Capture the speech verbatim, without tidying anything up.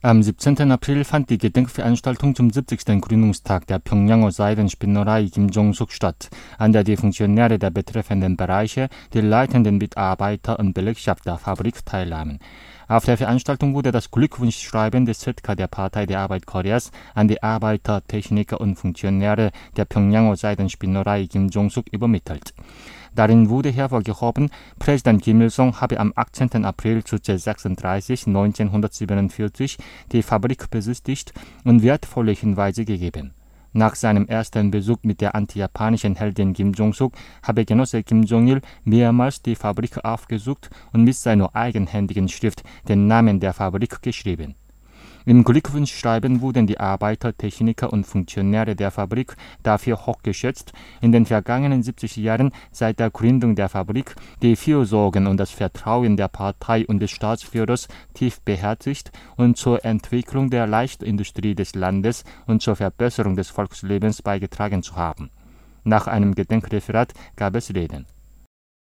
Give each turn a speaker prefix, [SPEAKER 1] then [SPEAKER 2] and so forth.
[SPEAKER 1] Am siebzehnten April fand die Gedenkveranstaltung zum siebzigsten Gründungstag der Pjöngjanger Seidenspinnerei Kim Jong-suk statt, an der die Funktionäre der betreffenden Bereiche, die leitenden Mitarbeiter und Belegschaft der Fabrik teilnahmen. Auf der Veranstaltung wurde das Glückwunschschreiben des Z K der Partei der Arbeit Koreas an die Arbeiter, Techniker und Funktionäre der Pjöngjanger Seidenspinnerei Kim Jong-suk übermittelt. Darin wurde hervorgehoben, Präsident Kim Il-sung habe am achtzehnten April sechsunddreißig neunzehnhundertsiebenundvierzig die Fabrik besichtigt und wertvolle Hinweise gegeben. Nach seinem ersten Besuch mit der antijapanischen Heldin Kim Jong-suk habe Genosse Kim Jong-il mehrmals die Fabrik aufgesucht und mit seiner eigenhändigen Schrift den Namen der Fabrik geschrieben. Im Glückwunschschreiben wurden die Arbeiter, Techniker und Funktionäre der Fabrik dafür hochgeschätzt, in den vergangenen siebzig Jahren seit der Gründung der Fabrik die Fürsorgen und das Vertrauen der Partei und des Staatsführers tief beherzigt und zur Entwicklung der Leichtindustrie des Landes und zur Verbesserung des Volkslebens beigetragen zu haben. Nach einem Gedenkreferat gab es Reden.